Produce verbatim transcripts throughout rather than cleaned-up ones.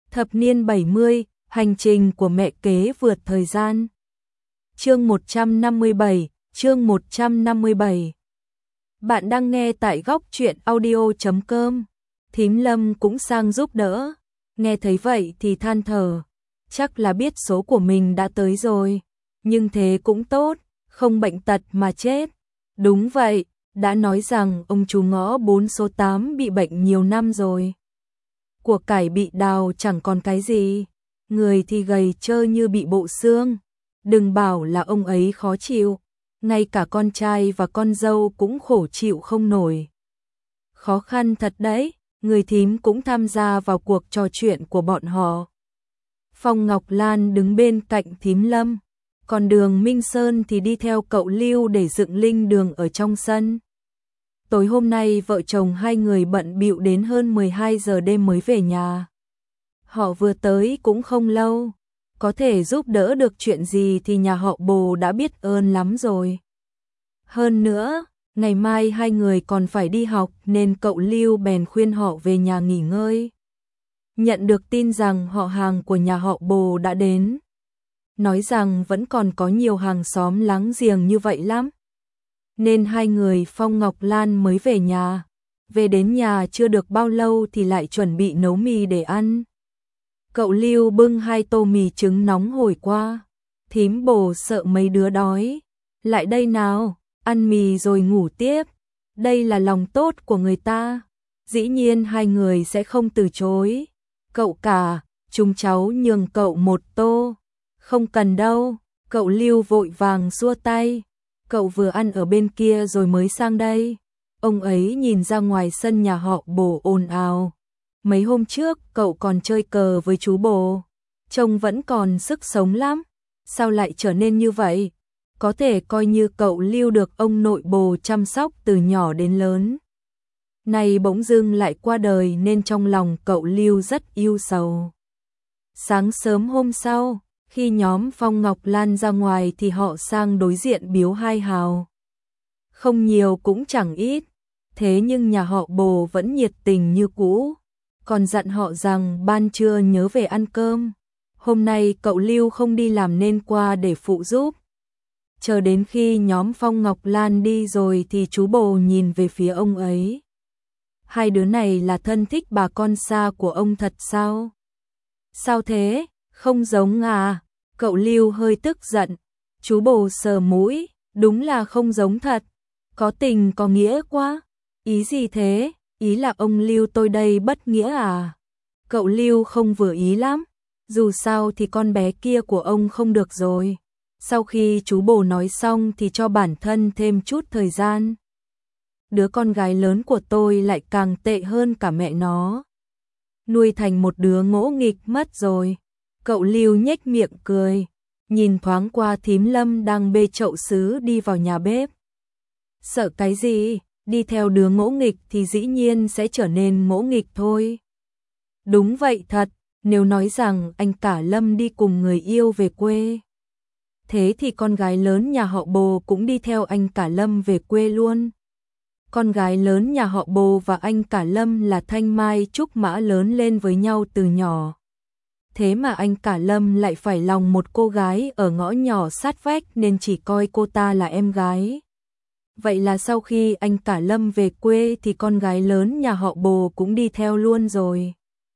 Thập niên bảy mươi, hành trình của mẹ kế vượt thời gian. Chương một trăm năm mươi bảy, chương một trăm năm mươi bảy. Bạn đang nghe tại góc truyện audio chấm com. Thím Lâm cũng sang giúp đỡ. Nghe thấy vậy thì than thở, chắc là biết số của mình đã tới rồi, nhưng thế cũng tốt, không bệnh tật mà chết. Đúng vậy, đã nói rằng ông chú ngõ bốn số tám bị bệnh nhiều năm rồi. Của cải bị đào chẳng còn cái gì, người thì gầy trơ như bị bộ xương. Đừng bảo là ông ấy khó chịu, ngay cả con trai và con dâu cũng khổ chịu không nổi. Khó khăn thật đấy, người thím cũng tham gia vào cuộc trò chuyện của bọn họ. Phong Ngọc Lan đứng bên cạnh thím Lâm, còn Đường Minh Sơn thì đi theo cậu Lưu để dựng linh đường ở trong sân. Tối hôm nay vợ chồng hai người bận bịu đến hơn mười hai giờ đêm mới về nhà. Họ vừa tới cũng không lâu, có thể giúp đỡ được chuyện gì thì nhà họ Bồ đã biết ơn lắm rồi. Hơn nữa, ngày mai hai người còn phải đi học nên cậu Lưu bèn khuyên họ về nhà nghỉ ngơi. Nhận được tin rằng họ hàng của nhà họ Bồ đã đến, nói rằng vẫn còn có nhiều hàng xóm láng giềng như vậy lắm, nên hai người Phong Ngọc Lan mới về nhà. Về đến nhà chưa được bao lâu thì lại chuẩn bị nấu mì để ăn. Cậu Lưu bưng hai tô mì trứng nóng hổi qua. Thím Bồ sợ mấy đứa đói, lại đây nào, ăn mì rồi ngủ tiếp. Đây là lòng tốt của người ta, dĩ nhiên hai người sẽ không từ chối. Cậu cả, chúng cháu nhường cậu một tô. Không cần đâu, cậu Lưu vội vàng xua tay. Cậu vừa ăn ở bên kia rồi mới sang đây. Ông ấy nhìn ra ngoài sân nhà họ Bồ ồn ào. Mấy hôm trước cậu còn chơi cờ với chú Bồ, trông vẫn còn sức sống lắm. Sao lại trở nên như vậy? Có thể coi như cậu Lưu được ông nội Bồ chăm sóc từ nhỏ đến lớn, nay bỗng dưng lại qua đời nên trong lòng cậu Lưu rất ưu sầu. Sáng sớm hôm sau, khi nhóm Phong Ngọc Lan ra ngoài thì họ sang đối diện biếu hai hào. Không nhiều cũng chẳng ít, thế nhưng nhà họ Bồ vẫn nhiệt tình như cũ, còn dặn họ rằng ban trưa nhớ về ăn cơm. Hôm nay cậu Lưu không đi làm nên qua để phụ giúp. Chờ đến khi nhóm Phong Ngọc Lan đi rồi thì chú Bồ nhìn về phía ông ấy. Hai đứa này là thân thích bà con xa của ông thật sao? Sao thế? Không giống à? Cậu Lưu hơi tức giận. Chú Bồ sờ mũi, đúng là không giống thật. Có tình có nghĩa quá. Ý gì thế? Ý là ông Lưu tôi đây bất nghĩa à? Cậu Lưu không vừa ý lắm. Dù sao thì con bé kia của ông không được rồi. Sau khi chú Bồ nói xong thì cho bản thân thêm chút thời gian. Đứa con gái lớn của tôi lại càng tệ hơn cả mẹ nó. Nuôi thành một đứa ngỗ nghịch mất rồi. Cậu Lưu nhếch miệng cười, nhìn thoáng qua thím Lâm đang bê chậu sứ đi vào nhà bếp. Sợ cái gì? Đi theo đứa ngỗ nghịch thì dĩ nhiên sẽ trở nên ngỗ nghịch thôi. Đúng vậy thật, nếu nói rằng anh cả Lâm đi cùng người yêu về quê, thế thì con gái lớn nhà họ Bồ cũng đi theo anh cả Lâm về quê luôn. Con gái lớn nhà họ Bồ và anh cả Lâm là thanh mai trúc mã lớn lên với nhau từ nhỏ. Thế mà anh cả Lâm lại phải lòng một cô gái ở ngõ nhỏ sát vách nên chỉ coi cô ta là em gái. Vậy là sau khi anh cả Lâm về quê thì con gái lớn nhà họ Bồ cũng đi theo luôn rồi.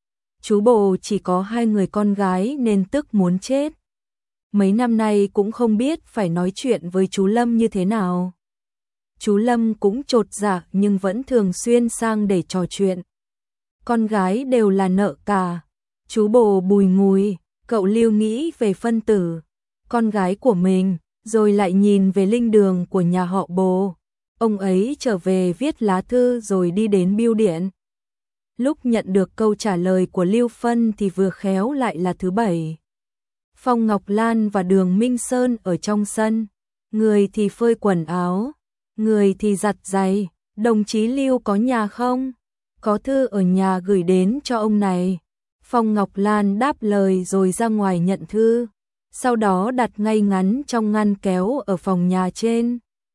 Chú Bồ chỉ có hai người con gái nên tức muốn chết. Mấy năm nay cũng không biết phải nói chuyện với chú Lâm như thế nào. Chú Lâm cũng chột dạ nhưng vẫn thường xuyên sang để trò chuyện. Con gái đều là nợ cả. Chú Bồ bùi ngùi, cậu Lưu nghĩ về phân tử, con gái của mình, rồi lại nhìn về linh đường của nhà họ Bồ. Ông ấy trở về viết lá thư rồi đi đến bưu điện. Lúc nhận được câu trả lời của Lưu Phân thì vừa khéo lại là thứ bảy. Phong Ngọc Lan và Đường Minh Sơn ở trong sân, người thì phơi quần áo, người thì giặt giày. Đồng chí Lưu có nhà không? Có thư ở nhà gửi đến cho ông này. Phong Ngọc Lan đáp lời rồi ra ngoài nhận thư, sau đó đặt ngay ngắn trong ngăn kéo ở phòng nhà trên.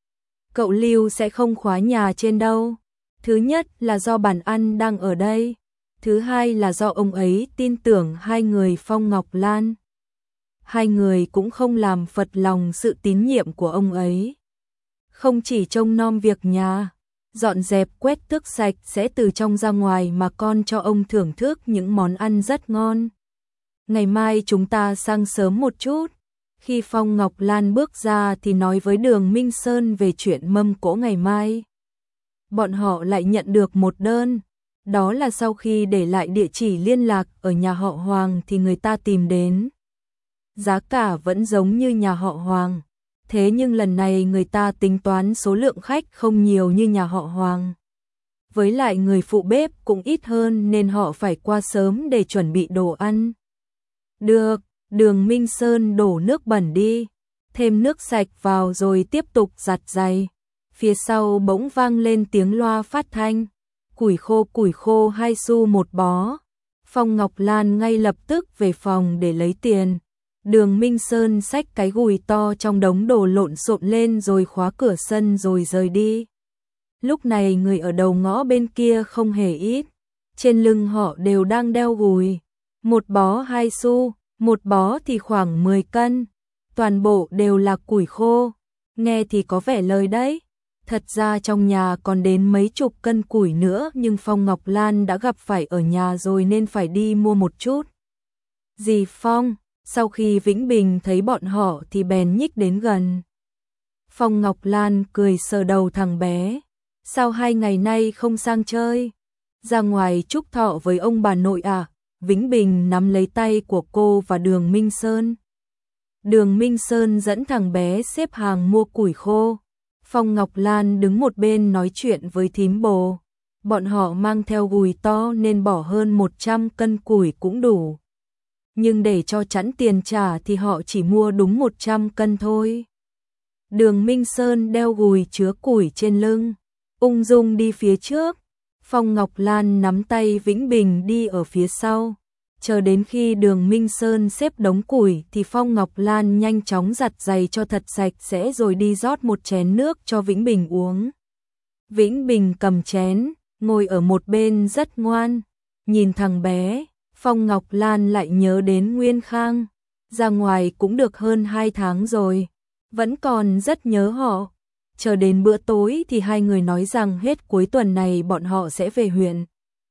Cậu Lưu sẽ không khóa nhà trên đâu. Thứ nhất là do bàn ăn đang ở đây. Thứ hai là do ông ấy tin tưởng hai người Phong Ngọc Lan. Hai người cũng không làm phật lòng sự tín nhiệm của ông ấy. Không chỉ trông nom việc nhà, dọn dẹp quét tước sạch sẽ từ trong ra ngoài mà con cho ông thưởng thức những món ăn rất ngon. Ngày mai chúng ta sang sớm một chút. Khi Phong Ngọc Lan bước ra thì nói với Đường Minh Sơn về chuyện mâm cỗ ngày mai. Bọn họ lại nhận được một đơn. Đó là sau khi để lại địa chỉ liên lạc ở nhà họ Hoàng thì người ta tìm đến. Giá cả vẫn giống như nhà họ Hoàng. Thế nhưng lần này người ta tính toán số lượng khách không nhiều như nhà họ Hoàng. Với lại người phụ bếp cũng ít hơn nên họ phải qua sớm để chuẩn bị đồ ăn. Được, Đường Minh Sơn đổ nước bẩn đi, thêm nước sạch vào rồi tiếp tục giặt giày. Phía sau bỗng vang lên tiếng loa phát thanh. Củi khô củi khô hai xu một bó. Phong Ngọc Lan ngay lập tức về phòng để lấy tiền. Đường Minh Sơn xách cái gùi to trong đống đồ lộn xộn lên rồi khóa cửa sân rồi rời đi. Lúc này người ở đầu ngõ bên kia không hề ít. Trên lưng họ đều đang đeo gùi. Một bó hai xu, một bó thì khoảng mười cân. Toàn bộ đều là củi khô. Nghe thì có vẻ lời đấy. Thật ra trong nhà còn đến mấy chục cân củi nữa nhưng Phong Ngọc Lan đã gặp phải ở nhà rồi nên phải đi mua một chút. Dì Phong, sau khi Vĩnh Bình thấy bọn họ thì bèn nhích đến gần. Phong Ngọc Lan cười sờ đầu thằng bé. Sao hai ngày nay không sang chơi? Ra ngoài chúc thọ với ông bà nội à? Vĩnh Bình nắm lấy tay của cô và Đường Minh Sơn. Đường Minh Sơn dẫn thằng bé xếp hàng mua củi khô. Phong Ngọc Lan đứng một bên nói chuyện với thím bồ. Bọn họ mang theo gùi to nên bỏ hơn một trăm cân củi cũng đủ. Nhưng để cho chẵn tiền trả thì họ chỉ mua đúng một trăm cân thôi. Đường Minh Sơn đeo gùi chứa củi trên lưng, ung dung đi phía trước. Phong Ngọc Lan nắm tay Vĩnh Bình đi ở phía sau. Chờ đến khi Đường Minh Sơn xếp đống củi thì Phong Ngọc Lan nhanh chóng giặt giày cho thật sạch sẽ rồi đi rót một chén nước cho Vĩnh Bình uống. Vĩnh Bình cầm chén, ngồi ở một bên rất ngoan. Nhìn thằng bé, Phong Ngọc Lan lại nhớ đến Nguyên Khang. Ra ngoài cũng được hơn hai tháng rồi, vẫn còn rất nhớ họ. Chờ đến bữa tối thì hai người nói rằng hết cuối tuần này bọn họ sẽ về huyện.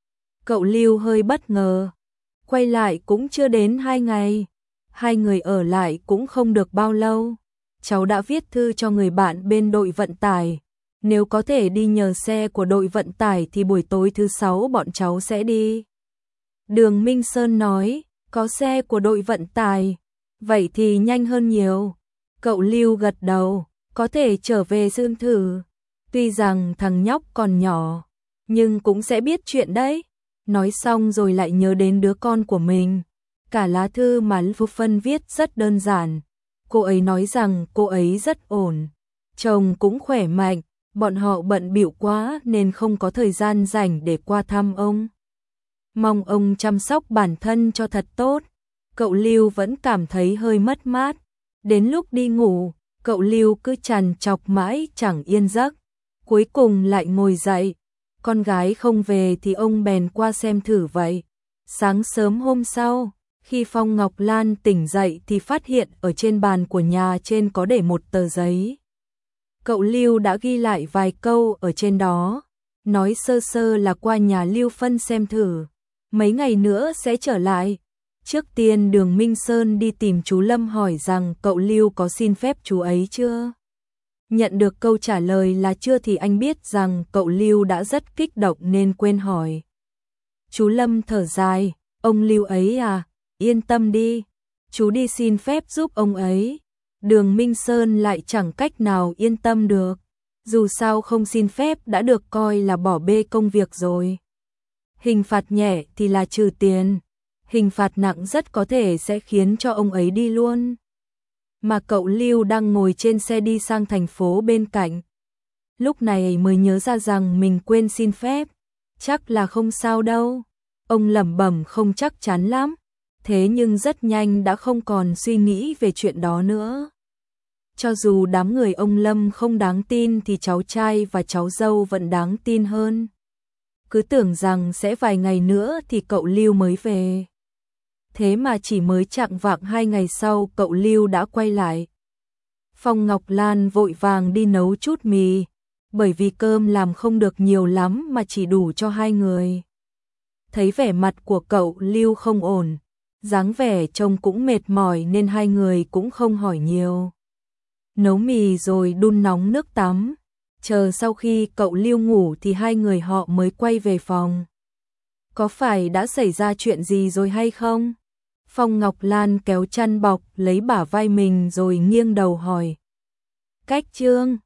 Cậu Lưu hơi bất ngờ. Quay lại cũng chưa đến hai ngày. Hai người ở lại cũng không được bao lâu. Cháu đã viết thư cho người bạn bên đội vận tải. Nếu có thể đi nhờ xe của đội vận tải thì buổi tối thứ sáu bọn cháu sẽ đi. Đường Minh Sơn nói, có xe của đội vận tải. Vậy thì nhanh hơn nhiều. Cậu Lưu gật đầu, có thể trở về xem thử. Tuy rằng thằng nhóc còn nhỏ, nhưng cũng sẽ biết chuyện đấy. Nói xong rồi lại nhớ đến đứa con của mình. Cả lá thư mà Lưu Phân viết rất đơn giản. Cô ấy nói rằng cô ấy rất ổn. Chồng cũng khỏe mạnh, bọn họ bận bịu quá nên không có thời gian rảnh để qua thăm ông. Mong ông chăm sóc bản thân cho thật tốt. Cậu Lưu vẫn cảm thấy hơi mất mát. Đến lúc đi ngủ, cậu Lưu cứ trằn trọc mãi chẳng yên giấc. Cuối cùng lại ngồi dậy. Con gái không về thì ông bèn qua xem thử vậy. Sáng sớm hôm sau, khi Phong Ngọc Lan tỉnh dậy thì phát hiện ở trên bàn của nhà trên có để một tờ giấy. Cậu Lưu đã ghi lại vài câu ở trên đó, nói sơ sơ là qua nhà Lưu Phân xem thử, mấy ngày nữa sẽ trở lại. Trước tiên Đường Minh Sơn đi tìm chú Lâm hỏi rằng cậu Lưu có xin phép chú ấy chưa. Nhận được câu trả lời là chưa thì anh biết rằng cậu Lưu đã rất kích động nên quên hỏi. Chú Lâm thở dài, ông Lưu ấy à, yên tâm đi, chú đi xin phép giúp ông ấy. Đường Minh Sơn lại chẳng cách nào yên tâm được, dù sao không xin phép đã được coi là bỏ bê công việc rồi. Hình phạt nhẹ thì là trừ tiền, hình phạt nặng rất có thể sẽ khiến cho ông ấy đi luôn. Mà cậu Lưu đang ngồi trên xe đi sang thành phố bên cạnh. Lúc này mới nhớ ra rằng mình quên xin phép. Chắc là không sao đâu. Ông lẩm bẩm không chắc chắn lắm. Thế nhưng rất nhanh đã không còn suy nghĩ về chuyện đó nữa. Cho dù đám người ông Lâm không đáng tin thì cháu trai và cháu dâu vẫn đáng tin hơn. cứ tưởng rằng sẽ vài ngày nữa thì cậu Lưu mới về. Thế mà chỉ mới chạng vạng hai ngày sau cậu Lưu đã quay lại. Phong Ngọc Lan vội vàng đi nấu chút mì, bởi vì cơm làm không được nhiều lắm mà chỉ đủ cho hai người. Thấy vẻ mặt của cậu Lưu không ổn, dáng vẻ trông cũng mệt mỏi nên hai người cũng không hỏi nhiều. Nấu mì rồi đun nóng nước tắm, chờ sau khi cậu Lưu ngủ thì hai người họ mới quay về phòng. Có phải đã xảy ra chuyện gì rồi hay không? Phong Ngọc Lan kéo chăn bọc lấy bả vai mình rồi nghiêng đầu hỏi. Cách Trương,